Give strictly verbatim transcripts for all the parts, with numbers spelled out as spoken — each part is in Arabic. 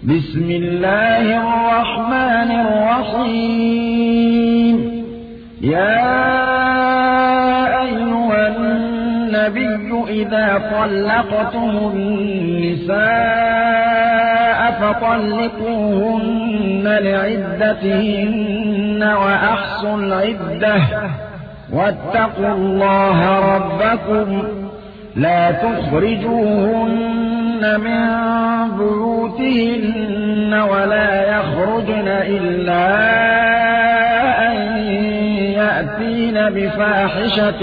بسم الله الرحمن الرحيم. يا أيها النبي إذا طلقتم النساء فطلقوهن لعدتهن وأحصوا العدة واتقوا الله ربكم لا تخرجوهن من بيوتهن ولا يخرجن إلا أن يأتين بفاحشة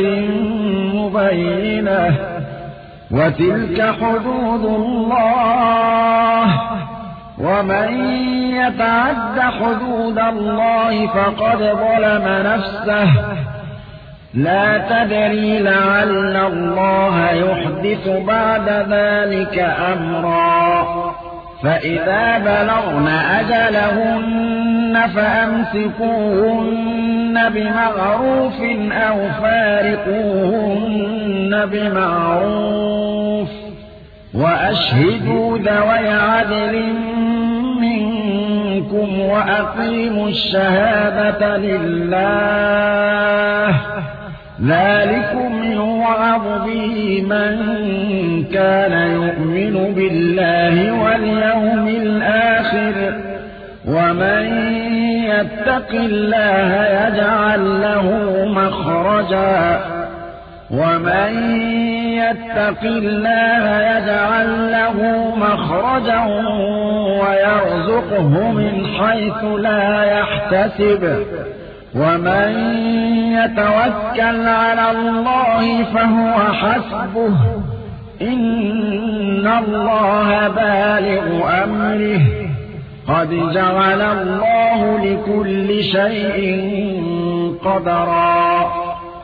مبينة وتلك حدود الله ومن يتعد حدود الله فقد ظلم نفسه لا تدري لعل الله يحدث بعد ذلك أمرا. فإذا بلغن أجلهن فأمسكوهن بمعروف أو فارقوهن بمعروف وأشهدوا ذوي عدل منكم وأقيموا الشهادة لله ذلكم يوعظ به من كان يؤمن بالله واليوم الآخر ومن يتق الله يجعل له مخرجا ومن يتق الله يجعل له مخرجا ويرزقه من حيث لا يحتسب ومن يتوكل على الله فهو حسبه إن الله بالغ أمره قد جعل الله لكل شيء قدرا.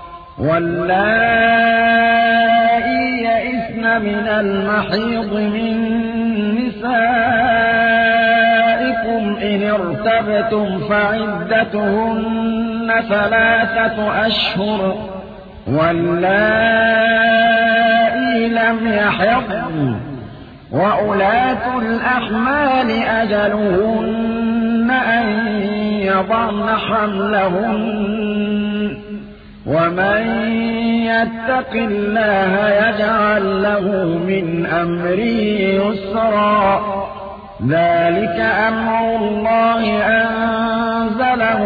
واللائي يئسن من المحيض من نسائكم إن ارتبتم فعدتهن ثلاثة أشهر واللائي لم يحضن وأولاة الأحمال أجلهن أن يضعن حملهن ومن يتق الله يجعل له من أمره يسرا ذلك أمر الله أنزله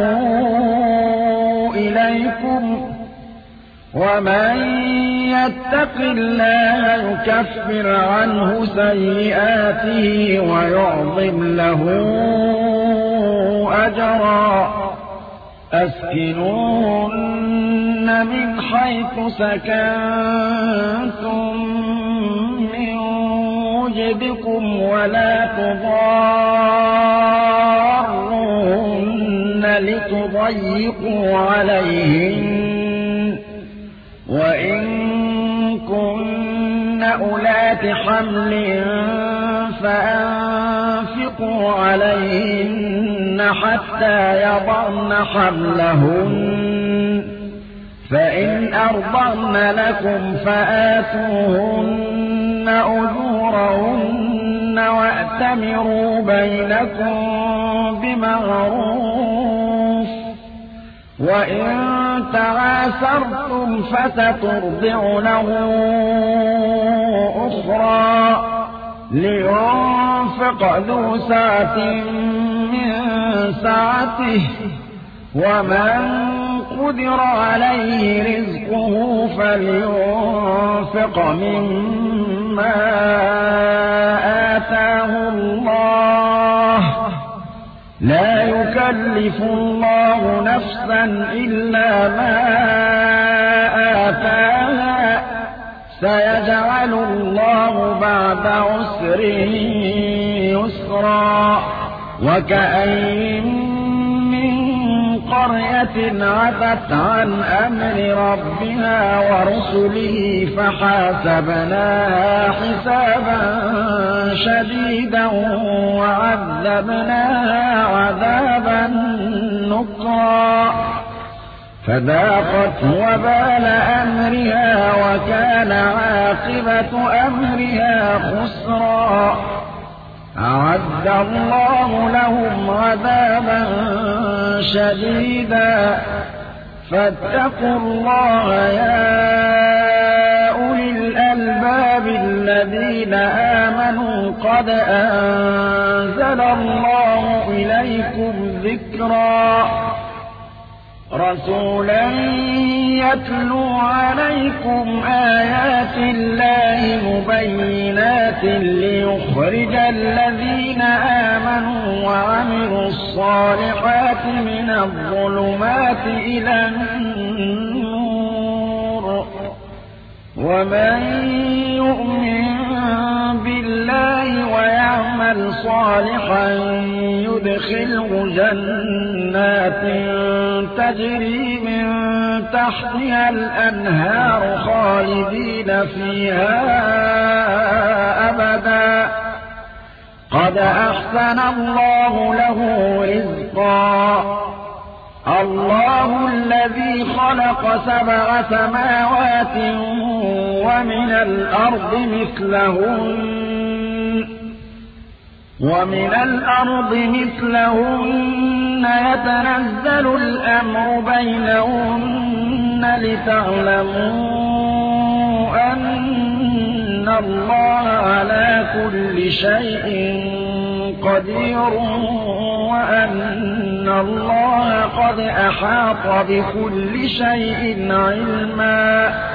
إليكم ومن يتق الله يكفر عنه سيئاته ويعظم له أجرا. أسكنوهن من حيث سكنتم من وجدكم ولا تضاروهن لتضيقوا عليهن وإن كن أولات حمل فأنفقوا عليهن حتى يضعن حملهن فإن أرضعن لكم فآتوهن أجورهن وأتمروا بينكم بمعروف وإن تعاسرتم فسترضع له أخرى لينفق ذو سعة من سعته ومن قدر عليه رزقه فلينفق مما آتاه الله لا يكلف الله نفسا إلا ما آتاها سيجعل الله بعد عسر يسرا. وكأين من قرية عتت عن أمر ربها ورسله فحاسبناها حسابا شديدا وعذبناها عذابا نكرا فذاقت وبال أمرها وكان عاقبة أمرها خسرا. أعد الله لهم عذابا شديدا فاتقوا الله يا أولي الألباب الذين آمنوا قد أنزل الله إليكم ذكرا رسولا يتلو عليكم آيات الله مبينات ليخرج الذين آمنوا وعملوا الصالحات من الظلمات إلى النور ومن يؤمن بالله ويعمل صالحا يدخله جنات تجري من تحتها الأنهار خالدين فيها أبدا قد أحسن الله له رزقا الله الذي خلق سبع سماوات ومن الأرض مثلهن ومن الأرض مثلهن يتنزل الأمر بينهن لتعلموا أن الله على كل شيء قدير وأن الله قد أحاط بكل شيء علما